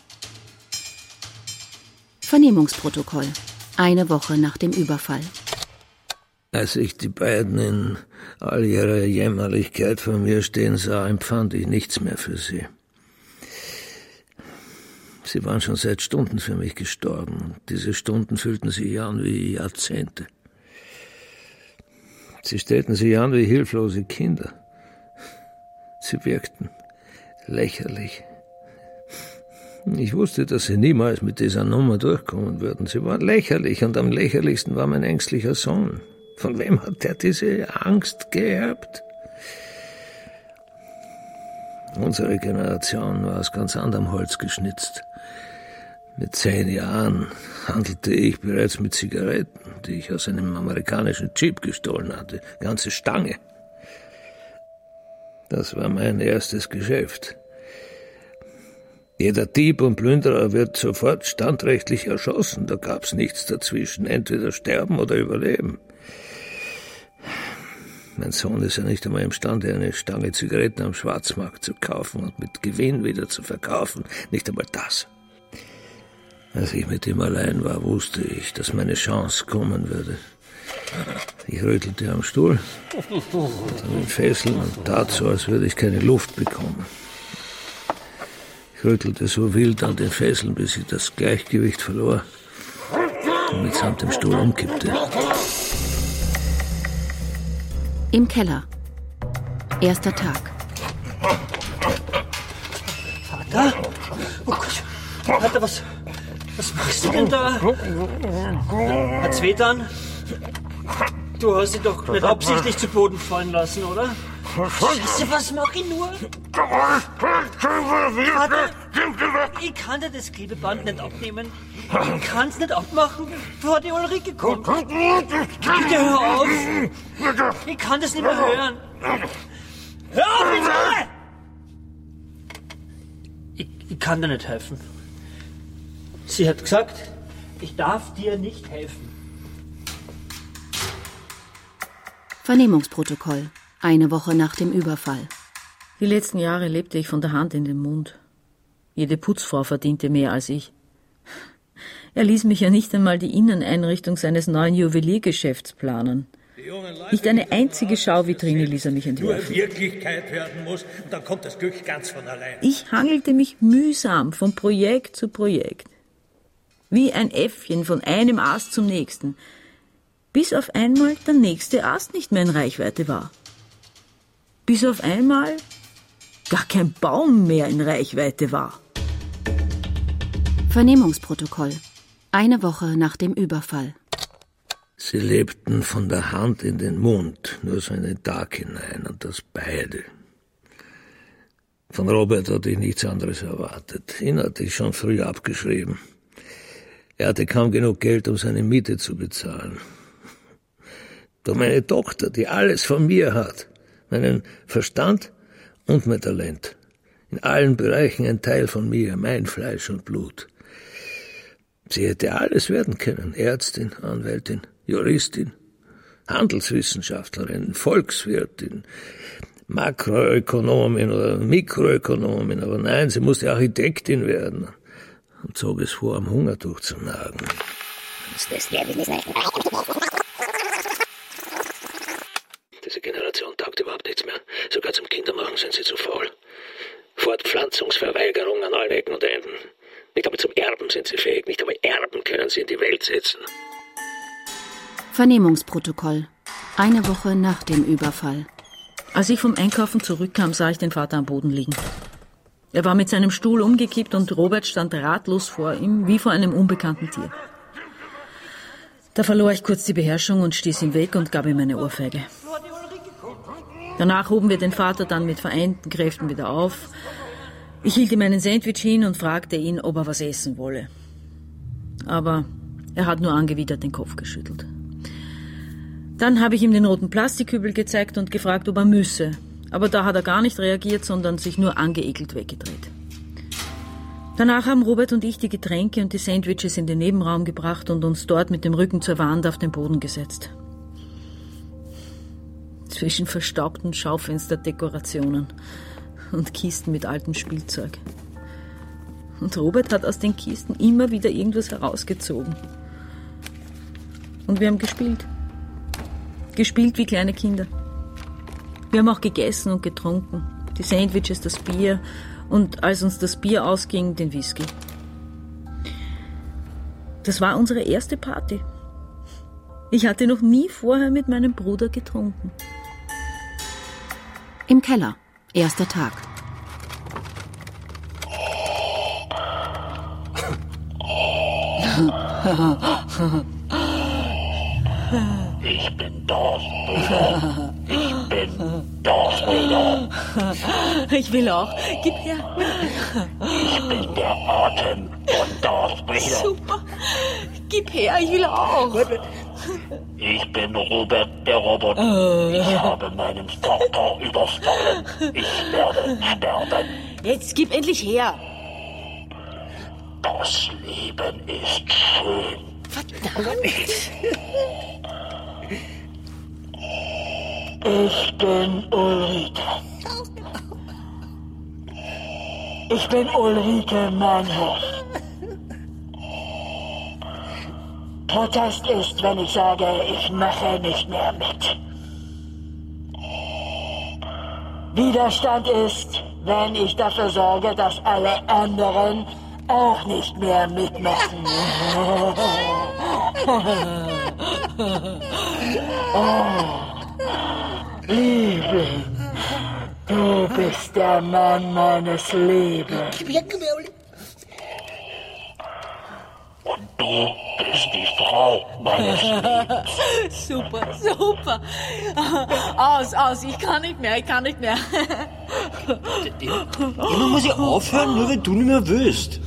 Vernehmungsprotokoll. 1 Woche nach dem Überfall. Als ich die beiden in all ihrer Jämmerlichkeit vor mir stehen sah, empfand ich nichts mehr für sie. Sie waren schon seit Stunden für mich gestorben, und diese Stunden fühlten sich an wie Jahrzehnte. Sie stellten sich an wie hilflose Kinder. Sie wirkten lächerlich, Ich wusste, dass sie niemals mit dieser Nummer durchkommen würden. Sie waren lächerlich und am lächerlichsten war mein ängstlicher Sohn. Von wem hat der diese Angst geerbt? Unsere Generation war aus ganz anderem Holz geschnitzt. Mit 10 Jahren handelte ich bereits mit Zigaretten, die ich aus einem amerikanischen Jeep gestohlen hatte. Ganze Stange. Das war mein erstes Geschäft. Jeder Dieb und Plünderer wird sofort standrechtlich erschossen. Da gab's nichts dazwischen. Entweder sterben oder überleben. Mein Sohn ist ja nicht einmal imstande, eine Stange Zigaretten am Schwarzmarkt zu kaufen und mit Gewinn wieder zu verkaufen. Nicht einmal das. Als ich mit ihm allein war, wusste ich, dass meine Chance kommen würde. Ich rüttelte am Stuhl, an den Fesseln und tat so, als würde ich keine Luft bekommen. Ich rüttelte so wild an den Fesseln, bis ich das Gleichgewicht verlor und mitsamt dem Stuhl umkippte. Im Keller. Erster Tag. Vater? Oh Gott. Vater, was machst du denn da? Hat's weh dann? Du hast ihn doch nicht absichtlich zu Boden fallen lassen, oder? Scheiße, was mach ich nur? Vater, ich kann dir das Klebeband nicht abnehmen. Ich kann's nicht abmachen, bevor die Ulrike kommt. Bitte hör auf. Ich kann das nicht mehr hören. Hör auf, bitte! Ich kann dir nicht helfen. Sie hat gesagt, ich darf dir nicht helfen. Vernehmungsprotokoll. Eine Woche nach dem Überfall. Die letzten Jahre lebte ich von der Hand in den Mund. Jede Putzfrau verdiente mehr als ich. Er ließ mich ja nicht einmal die Inneneinrichtung seines neuen Juweliergeschäfts planen. Nicht eine einzige Schauvitrine ließ er mich entwerfen. Nur Wirklichkeit werden muss, und dann kommt das Glück ganz von allein. Ich hangelte mich mühsam von Projekt zu Projekt. Wie ein Äffchen von einem Ast zum nächsten. Bis auf einmal der nächste Ast nicht mehr in Reichweite war. Bis auf einmal gar kein Baum mehr in Reichweite war. Vernehmungsprotokoll. Eine Woche nach dem Überfall. Sie lebten von der Hand in den Mund, nur so in den Tag hinein, und das beide. Von Robert hatte ich nichts anderes erwartet. Ihn hatte ich schon früh abgeschrieben. Er hatte kaum genug Geld, um seine Miete zu bezahlen. Doch meine Tochter, die alles von mir hat, meinen Verstand und mein Talent, in allen Bereichen ein Teil von mir, mein Fleisch und Blut. Sie hätte alles werden können, Ärztin, Anwältin, Juristin, Handelswissenschaftlerin, Volkswirtin, Makroökonomin oder Mikroökonomin, aber nein, sie musste Architektin werden und zog es vor, am Hungertuch zu nagen. Diese Generation taugt überhaupt nichts mehr. Sogar zum Kindermachen sind sie zu faul. Fortpflanzungsverweigerung an allen Ecken und Enden. Nicht einmal zum Erben sind sie fähig. Nicht einmal Erben können sie in die Welt setzen. Vernehmungsprotokoll. Eine Woche nach dem Überfall. Als ich vom Einkaufen zurückkam, sah ich den Vater am Boden liegen. Er war mit seinem Stuhl umgekippt und Robert stand ratlos vor ihm, wie vor einem unbekannten Tier. Da verlor ich kurz die Beherrschung und stieß ihn weg und gab ihm eine Ohrfeige. Danach hoben wir den Vater dann mit vereinten Kräften wieder auf. Ich hielt ihm einen Sandwich hin und fragte ihn, ob er was essen wolle. Aber er hat nur angewidert den Kopf geschüttelt. Dann habe ich ihm den roten Plastikkübel gezeigt und gefragt, ob er müsse. Aber da hat er gar nicht reagiert, sondern sich nur angeekelt weggedreht. Danach haben Robert und ich die Getränke und die Sandwiches in den Nebenraum gebracht und uns dort mit dem Rücken zur Wand auf den Boden gesetzt. Zwischen verstaubten Schaufensterdekorationen und Kisten mit altem Spielzeug. Und Robert hat aus den Kisten immer wieder irgendwas herausgezogen. Und wir haben gespielt. Gespielt wie kleine Kinder. Wir haben auch gegessen und getrunken. Die Sandwiches, das Bier und als uns das Bier ausging, den Whisky. Das war unsere erste Party. Ich hatte noch nie vorher mit meinem Bruder getrunken. Im Keller. Erster Tag. Ich bin Darth Vader. Ich bin Darth Vader. Ich will auch. Gib her. Ich bin der Atem von Darth Vader. Super. Gib her, ich will auch. Ich bin Robert der Roboter. Ich habe meinen Vater überfallen. Ich werde sterben. Jetzt gib endlich her. Das Leben ist schön. Verdammt. Ich bin Ulrike. Ich bin Ulrike Mannhoff. Protest ist, wenn ich sage, ich mache nicht mehr mit. Widerstand ist, wenn ich dafür sorge, dass alle anderen auch nicht mehr mitmachen. Oh, Liebe, du bist der Mann meines Lebens. Und du bist die Frau meines Lebens. Super, super. Aus, ich kann nicht mehr. Immer muss ich aufhören, nur wenn du nicht mehr willst.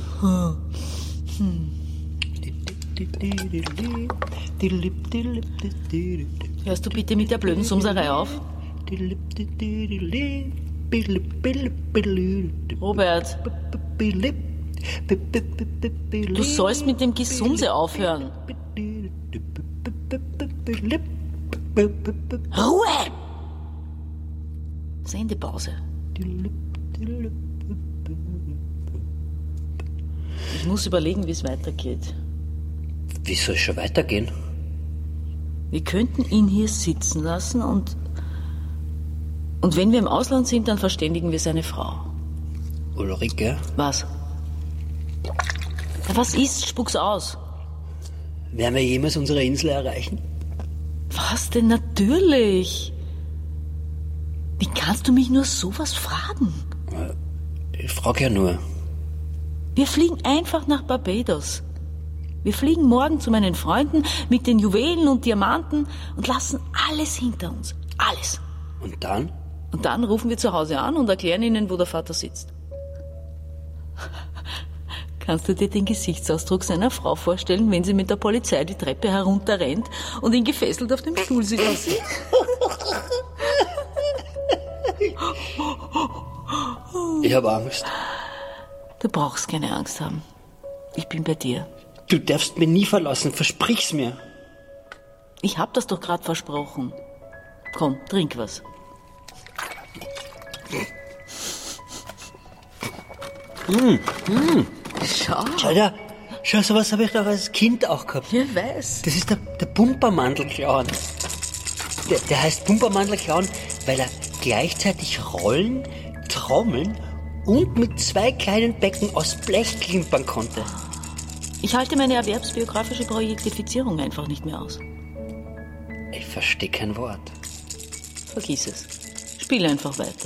Hörst du bitte mit der blöden Sumserei auf? Robert. Du sollst mit dem Gesumse aufhören. Ruhe! Sendepause. Ich muss überlegen, wie es weitergeht. Wie soll es schon weitergehen? Wir könnten ihn hier sitzen lassen und wenn wir im Ausland sind, dann verständigen wir seine Frau. Ulrike? Was? Ja, was ist? Spuck's aus. Werden wir jemals unsere Insel erreichen? Was denn? Natürlich. Wie kannst du mich nur sowas fragen? Ich frage ja nur. Wir fliegen einfach nach Barbados. Wir fliegen morgen zu meinen Freunden mit den Juwelen und Diamanten und lassen alles hinter uns. Alles. Und dann? Und dann rufen wir zu Hause an und erklären ihnen, wo der Vater sitzt. Kannst du dir den Gesichtsausdruck seiner Frau vorstellen, wenn sie mit der Polizei die Treppe herunterrennt und ihn gefesselt auf dem Stuhl sitzen sieht? Ich habe Angst. Du brauchst keine Angst haben. Ich bin bei dir. Du darfst mich nie verlassen, versprich's mir. Ich hab das doch gerade versprochen. Komm, trink was. Schau, sowas habe ich doch als Kind auch gehabt. Wer weiß. Das ist der Pumpermandelclown. Der heißt Pumpermandelclown, weil er gleichzeitig rollen, trommeln und mit 2 kleinen Becken aus Blech klimpern konnte. Ich halte meine erwerbsbiografische Projektifizierung einfach nicht mehr aus. Ich verstehe kein Wort. Vergiss es. Spiel einfach weiter.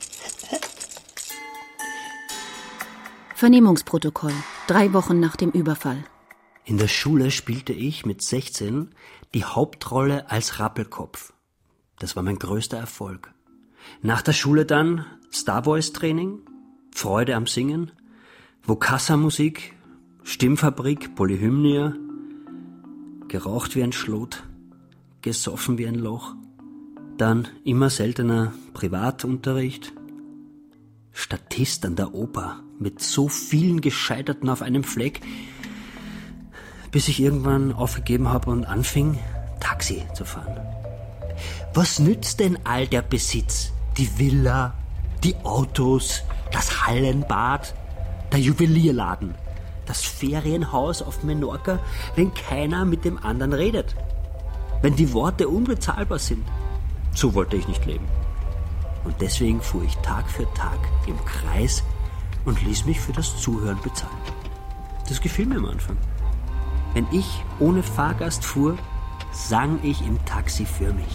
Vernehmungsprotokoll. 3 Wochen nach dem Überfall. In der Schule spielte ich mit 16 die Hauptrolle als Rappelkopf. Das war mein größter Erfolg. Nach der Schule dann Star Voice Training, Freude am Singen, Vokassa-Musik, Stimmfabrik, Polyhymnia, geraucht wie ein Schlot, gesoffen wie ein Loch, dann immer seltener Privatunterricht, Statist an der Oper mit so vielen Gescheiterten auf einem Fleck, bis ich irgendwann aufgegeben habe und anfing, Taxi zu fahren. Was nützt denn all der Besitz? Die Villa, die Autos, das Hallenbad, der Juwelierladen, das Ferienhaus auf Menorca, wenn keiner mit dem anderen redet. Wenn die Worte unbezahlbar sind. So wollte ich nicht leben. Und deswegen fuhr ich Tag für Tag im Kreis und ließ mich für das Zuhören bezahlen. Das gefiel mir am Anfang. Wenn ich ohne Fahrgast fuhr, sang ich im Taxi für mich.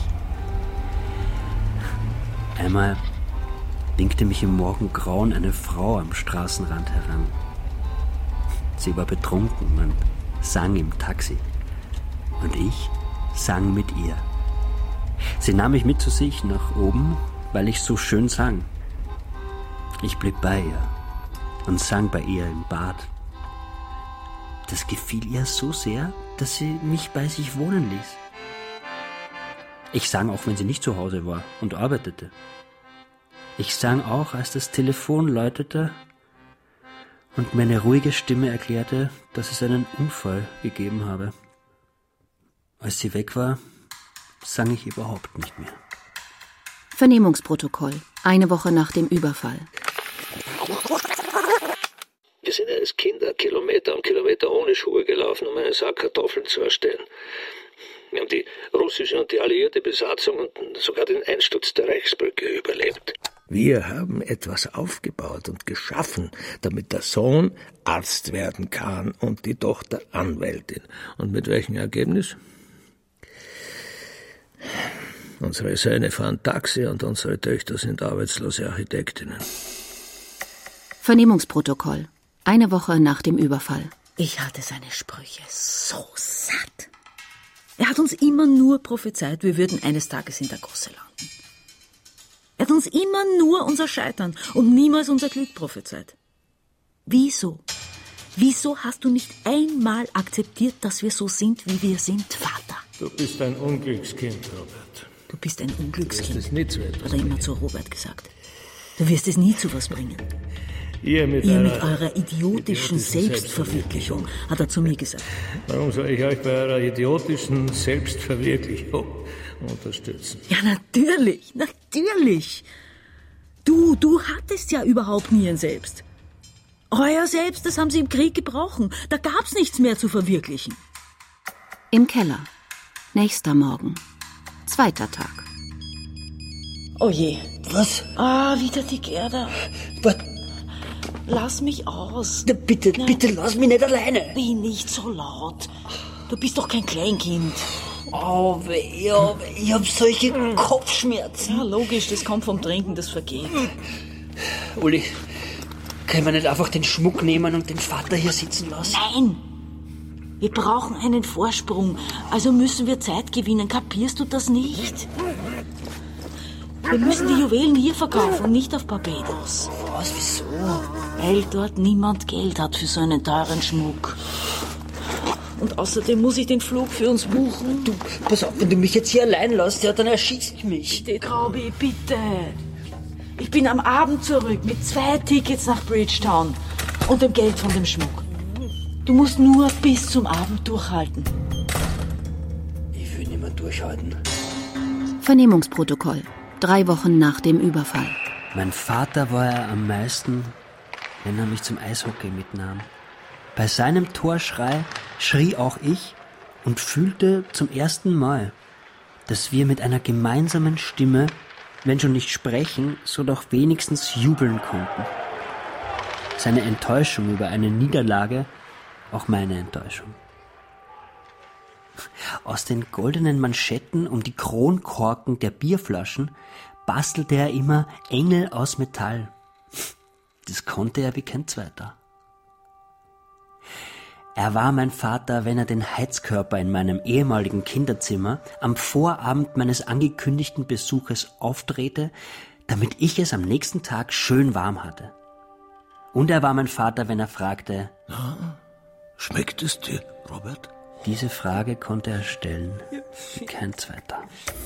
Einmal winkte mich im Morgengrauen eine Frau am Straßenrand heran. Sie war betrunken und sang im Taxi. Und ich sang mit ihr. Sie nahm mich mit zu sich nach oben, weil ich so schön sang. Ich blieb bei ihr und sang bei ihr im Bad. Das gefiel ihr so sehr, dass sie mich bei sich wohnen ließ. Ich sang auch, wenn sie nicht zu Hause war und arbeitete. Ich sang auch, als das Telefon läutete und meine ruhige Stimme erklärte, dass es einen Unfall gegeben habe. Als sie weg war, sang ich überhaupt nicht mehr. Vernehmungsprotokoll. Eine Woche nach dem Überfall. Wir sind als Kinder Kilometer um Kilometer ohne Schuhe gelaufen, um einen Sack Kartoffeln zu erstellen. Wir haben die russische und die alliierte Besatzung und sogar den Einsturz der Reichsbrücke überlebt. Wir haben etwas aufgebaut und geschaffen, damit der Sohn Arzt werden kann und die Tochter Anwältin. Und mit welchem Ergebnis? Unsere Söhne fahren Taxi und unsere Töchter sind arbeitslose Architektinnen. Vernehmungsprotokoll. Eine Woche nach dem Überfall. Ich hatte seine Sprüche so satt. Er hat uns immer nur prophezeit, wir würden eines Tages in der Gosse landen. Er hat uns immer nur unser Scheitern und niemals unser Glück prophezeit. Wieso? Wieso hast du nicht einmal akzeptiert, dass wir so sind, wie wir sind, Vater? Du bist ein Unglückskind, Robert. Du bist ein Unglückskind, Du wirst es nie zu etwas hat er immer zu Robert gesagt. Du wirst es nie zu was bringen. Ihr mit eurer idiotischen Selbstverwirklichung, hat er zu mir gesagt. Warum soll ich euch bei eurer idiotischen Selbstverwirklichung unterstützen? Ja, natürlich, natürlich. Du hattest ja überhaupt nie ein Selbst. Euer Selbst, das haben sie im Krieg gebrochen. Da gab's nichts mehr zu verwirklichen. Im Keller. Nächster Morgen. Zweiter Tag. Oh je. Was? Wieder die Gerda. Was? Lass mich aus. Na, bitte lass mich nicht alleine. Bin nicht so laut. Du bist doch kein Kleinkind. Oh, weh, ich hab solche Kopfschmerzen. Ja, logisch, das kommt vom Trinken, das vergeht. Uli, können wir nicht einfach den Schmuck nehmen und den Vater hier sitzen lassen? Nein! Wir brauchen einen Vorsprung, also müssen wir Zeit gewinnen. Kapierst du das nicht? Wir müssen die Juwelen hier verkaufen und nicht auf Barbados. Was, wieso? Weil dort niemand Geld hat für so einen teuren Schmuck. Und außerdem muss ich den Flug für uns buchen. Du, pass auf, wenn du mich jetzt hier allein lässt, ja, dann erschießt mich. Traubi, bitte. Ich bin am Abend zurück mit 2 Tickets nach Bridgetown und dem Geld von dem Schmuck. Du musst nur bis zum Abend durchhalten. Ich will nicht mehr durchhalten. Vernehmungsprotokoll. 3 Wochen nach dem Überfall. Mein Vater war er am meisten, wenn er mich zum Eishockey mitnahm. Bei seinem Torschrei schrie auch ich und fühlte zum ersten Mal, dass wir mit einer gemeinsamen Stimme, wenn schon nicht sprechen, so doch wenigstens jubeln konnten. Seine Enttäuschung über eine Niederlage, auch meine Enttäuschung. Aus den goldenen Manschetten um die Kronkorken der Bierflaschen bastelte er immer Engel aus Metall. Das konnte er wie kein zweiter. Er war mein Vater, wenn er den Heizkörper in meinem ehemaligen Kinderzimmer am Vorabend meines angekündigten Besuches aufdrehte, damit ich es am nächsten Tag schön warm hatte. Und er war mein Vater, wenn er fragte: Na, schmeckt es dir, Robert? Diese Frage konnte er stellen wie kein zweiter.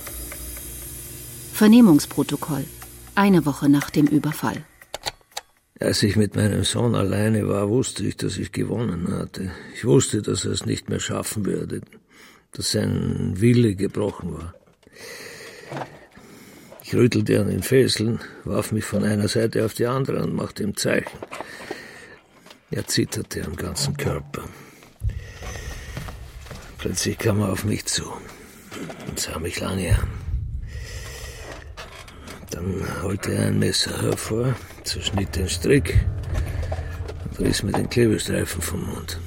Vernehmungsprotokoll. Eine Woche nach dem Überfall. Als ich mit meinem Sohn alleine war, wusste ich, dass ich gewonnen hatte. Ich wusste, dass er es nicht mehr schaffen würde, dass sein Wille gebrochen war. Ich rüttelte an den Fesseln, warf mich von einer Seite auf die andere und machte ihm Zeichen. Er zitterte am ganzen Körper. Plötzlich kam er auf mich zu und sah mich lange an. Dann holte er ein Messer hervor, zerschnitt den Strick und riss mir den Klebestreifen vom Mund.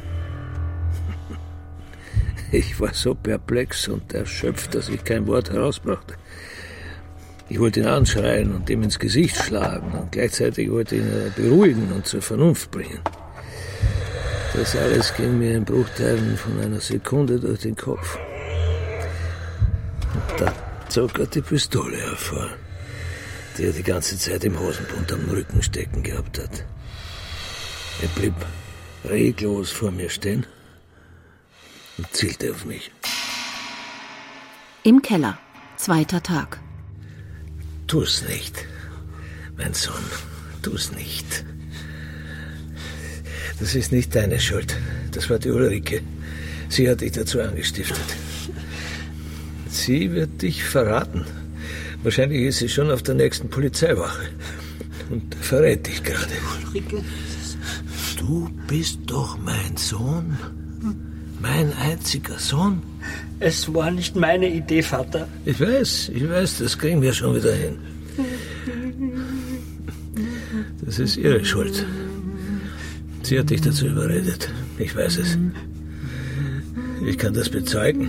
Ich war so perplex und erschöpft, dass ich kein Wort herausbrachte. Ich wollte ihn anschreien und ihm ins Gesicht schlagen und gleichzeitig wollte ihn beruhigen und zur Vernunft bringen. Das alles ging mir in Bruchteilen von einer Sekunde durch den Kopf. Und da zog er die Pistole hervor, die er die ganze Zeit im Hosenbund am Rücken stecken gehabt hat. Er blieb reglos vor mir stehen und zielte auf mich. Im Keller, 2. Tag. Tu's nicht, mein Sohn, tu's nicht. Das ist nicht deine Schuld. Das war die Ulrike. Sie hat dich dazu angestiftet. Sie wird dich verraten. Wahrscheinlich ist sie schon auf der nächsten Polizeiwache und verrät dich gerade. Ulrike? Du bist doch mein Sohn. Mein einziger Sohn. Es war nicht meine Idee, Vater. Ich weiß, das kriegen wir schon wieder hin. Das ist ihre Schuld. Sie hat dich dazu überredet. Ich weiß es. Ich kann das bezeugen.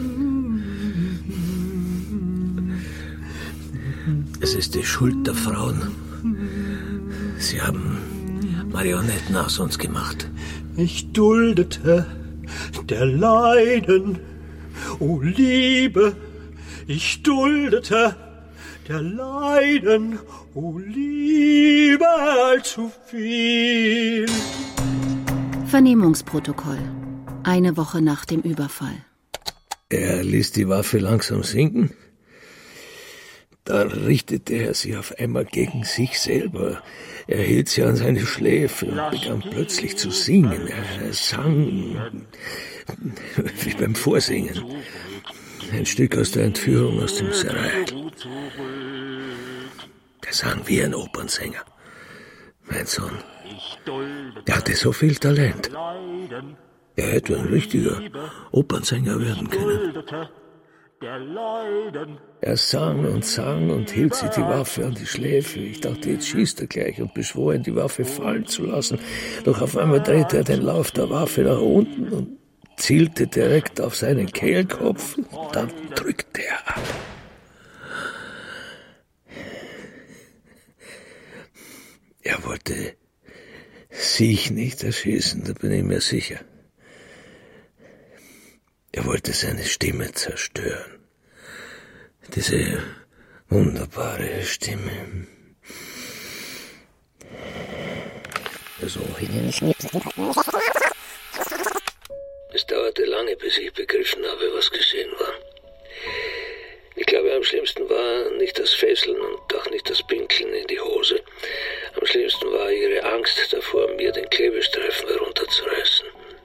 Es ist die Schuld der Frauen. Sie haben Marionetten aus uns gemacht. Ich duldete der Leiden, o Liebe. Ich duldete der Leiden, o Liebe, allzu viel. Vernehmungsprotokoll. 1 Woche nach dem Überfall. Er ließ die Waffe langsam sinken. Da richtete er sie auf einmal gegen sich selber. Er hielt sie an seine Schläfe und begann plötzlich zu singen. Er sang wie beim Vorsingen. Ein Stück aus der Entführung aus dem Serail. Er sang wie ein Opernsänger. Mein Sohn. Er hatte so viel Talent. Er hätte ein richtiger Opernsänger werden können. Er sang und hielt sich die Waffe an die Schläfe. Ich dachte, jetzt schießt er gleich und beschwor ihn, die Waffe fallen zu lassen. Doch auf einmal drehte er den Lauf der Waffe nach unten und zielte direkt auf seinen Kehlkopf. Und dann drückte er ab. Er wollte sich nicht erschießen, da bin ich mir sicher. Er wollte seine Stimme zerstören. Diese wunderbare Stimme. Es dauerte lange, bis ich begriffen habe, was geschehen war. Ich glaube, am schlimmsten war nicht das Fesseln und auch nicht das Pinkeln in die Hose. Am schlimmsten war ihre Angst davor, mir den Klebestreifen herunterzureißen.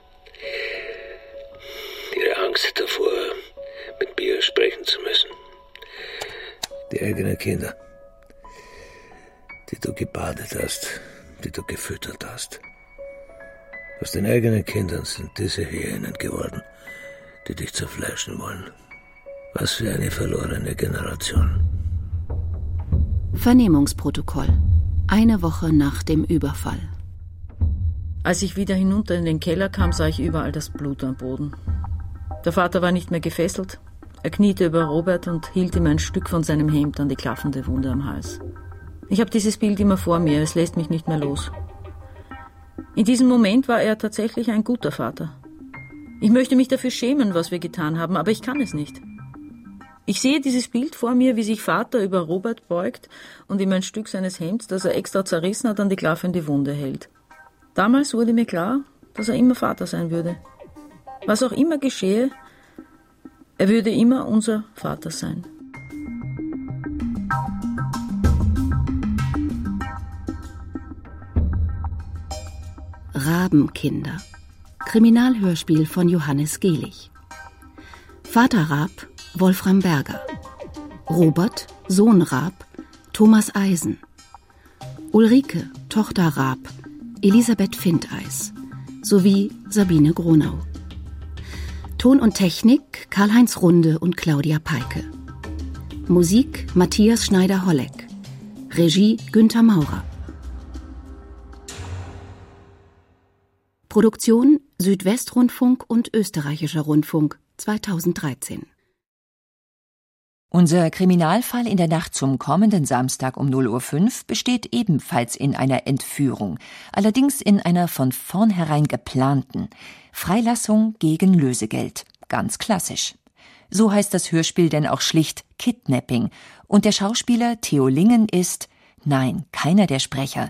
Ihre Angst davor, mit mir sprechen zu müssen. Die eigenen Kinder, die du gebadet hast, die du gefüttert hast. Aus den eigenen Kindern sind diese Hyänen geworden, die dich zerfleischen wollen. Was für eine verlorene Generation. Vernehmungsprotokoll. 1 Woche nach dem Überfall. Als ich wieder hinunter in den Keller kam, sah ich überall das Blut am Boden. Der Vater war nicht mehr gefesselt. Er kniete über Robert und hielt ihm ein Stück von seinem Hemd an die klaffende Wunde am Hals. Ich habe dieses Bild immer vor mir, es lässt mich nicht mehr los. In diesem Moment war er tatsächlich ein guter Vater. Ich möchte mich dafür schämen, was wir getan haben, aber ich kann es nicht. Ich sehe dieses Bild vor mir, wie sich Vater über Robert beugt und ihm ein Stück seines Hemds, das er extra zerrissen hat, an die klaffende Wunde hält. Damals wurde mir klar, dass er immer Vater sein würde. Was auch immer geschehe, er würde immer unser Vater sein. Rabenkinder. Kriminalhörspiel von Johannes Gehlich. Vater Raab, Wolfram Berger. Robert, Sohn Raab, Thomas Eisen. Ulrike, Tochter Raab, Elisabeth Findeis. Sowie Sabine Gronau. Ton und Technik Karl-Heinz Runde und Claudia Peike. Musik Matthias Schneider-Holleck. Regie Günther Maurer. Produktion Südwestrundfunk und Österreichischer Rundfunk 2013. Unser Kriminalfall in der Nacht zum kommenden Samstag um 0:05 Uhr besteht ebenfalls in einer Entführung, allerdings in einer von vornherein geplanten Freilassung gegen Lösegeld. Ganz klassisch. So heißt das Hörspiel denn auch schlicht Kidnapping. Und der Schauspieler Theo Lingen ist, nein, keiner der Sprecher,